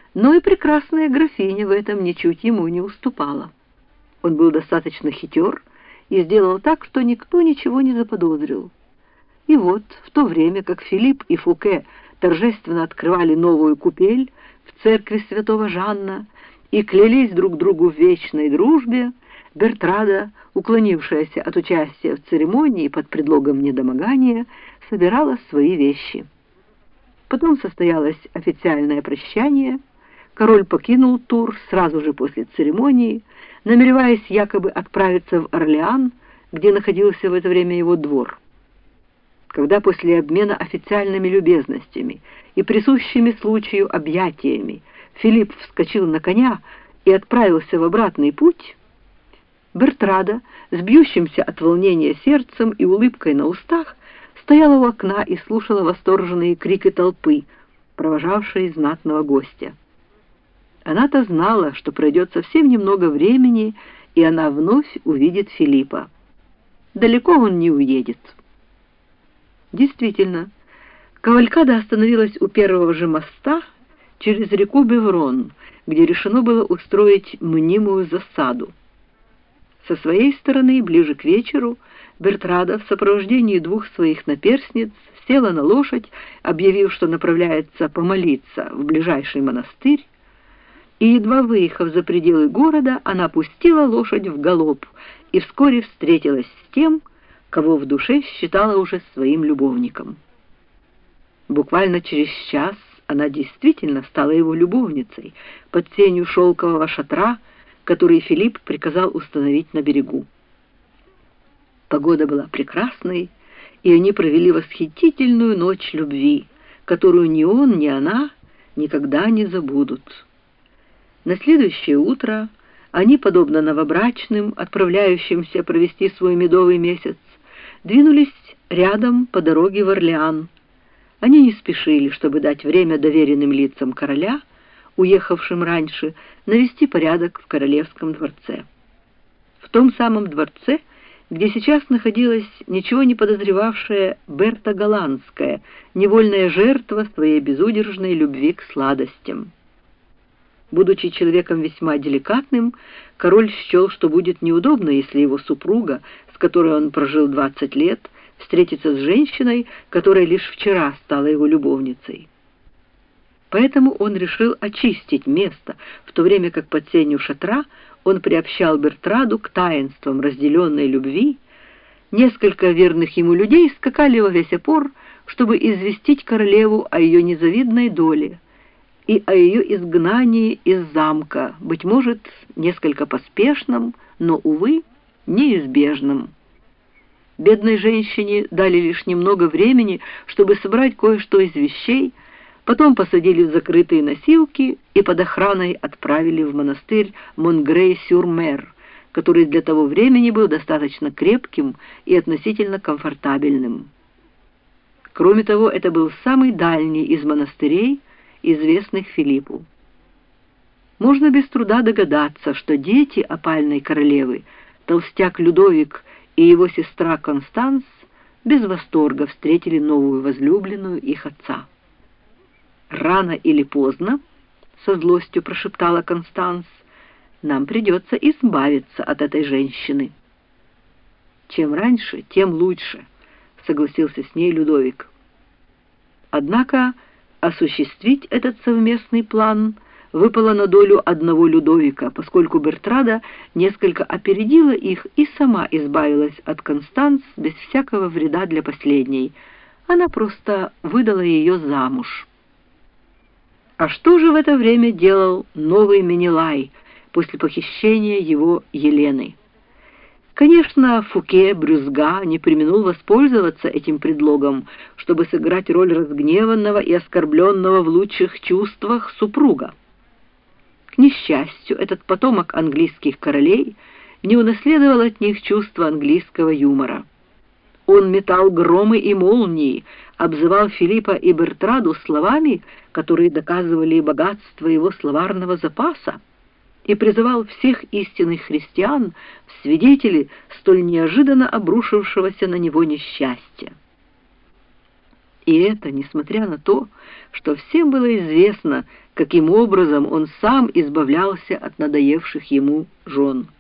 Но и прекрасная графиня в этом ничуть ему не уступала. Он был достаточно хитер и сделал так, что никто ничего не заподозрил. И вот, в то время как Филипп и Фуке торжественно открывали новую купель в церкви святого Жанна и клялись друг другу в вечной дружбе, Бертрада, уклонившаяся от участия в церемонии под предлогом недомогания, собирала свои вещи. Потом состоялось официальное прощание. Король покинул Тур сразу же после церемонии, намереваясь якобы отправиться в Орлеан, где находился в это время его двор. Когда после обмена официальными любезностями и присущими случаю объятиями Филипп вскочил на коня и отправился в обратный путь, Бертрада, с бьющимся от волнения сердцем и улыбкой на устах, стояла у окна и слушала восторженные крики толпы, провожавшей знатного гостя. Она-то знала, что пройдет совсем немного времени, и она вновь увидит Филиппа. Далеко он не уедет. Действительно, кавалькада остановилась у первого же моста через реку Беврон, где решено было устроить мнимую засаду. Со своей стороны, ближе к вечеру, Бертрада в сопровождении двух своих наперсниц села на лошадь, объявив, что направляется помолиться в ближайший монастырь, и, едва выехав за пределы города, она пустила лошадь в галоп и вскоре встретилась с тем, кого в душе считала уже своим любовником. Буквально через час она действительно стала его любовницей под сенью шелкового шатра, который Филипп приказал установить на берегу. Погода была прекрасной, и они провели восхитительную ночь любви, которую ни он, ни она никогда не забудут. На следующее утро они, подобно новобрачным, отправляющимся провести свой медовый месяц, двинулись рядом по дороге в Орлеан. Они не спешили, чтобы дать время доверенным лицам короля, уехавшим раньше, навести порядок в королевском дворце. В том самом дворце, где сейчас находилась ничего не подозревавшая Берта Голландская, невольная жертва своей безудержной любви к сладостям. Будучи человеком весьма деликатным, король счел, что будет неудобно, если его супруга, с которой он прожил 20 лет, встретится с женщиной, которая лишь вчера стала его любовницей. Поэтому он решил очистить место, в то время как под сенью шатра он приобщал Бертраду к таинствам разделенной любви. Несколько верных ему людей скакали во весь опор, чтобы известить королеву о ее незавидной доле и о ее изгнании из замка, быть может, несколько поспешном, но, увы, неизбежном. Бедной женщине дали лишь немного времени, чтобы собрать кое-что из вещей, потом посадили в закрытые носилки и под охраной отправили в монастырь Монгрей-сюр-Мер, который для того времени был достаточно крепким и относительно комфортабельным. Кроме того, это был самый дальний из монастырей, известных Филиппу. Можно без труда догадаться, что дети опальной королевы, толстяк Людовик и его сестра Констанс, без восторга встретили новую возлюбленную их отца. «Рано или поздно, — со злостью прошептала Констанс, — нам придется избавиться от этой женщины». «Чем раньше, тем лучше», — согласился с ней Людовик. Однако осуществить этот совместный план выпало на долю одного Людовика, поскольку Бертрада несколько опередила их и сама избавилась от Констанс без всякого вреда для последней. Она просто выдала ее замуж. А что же в это время делал новый Менелай после похищения его Елены? Конечно, Фуке Брюзга не преминул воспользоваться этим предлогом, чтобы сыграть роль разгневанного и оскорбленного в лучших чувствах супруга. К несчастью, этот потомок английских королей не унаследовал от них чувства английского юмора. Он метал громы и молнии, обзывал Филиппа и Бертраду словами, которые доказывали богатство его словарного запаса, и призывал всех истинных христиан в свидетели столь неожиданно обрушившегося на него несчастья. И это несмотря на то, что всем было известно, каким образом он сам избавлялся от надоевших ему жен.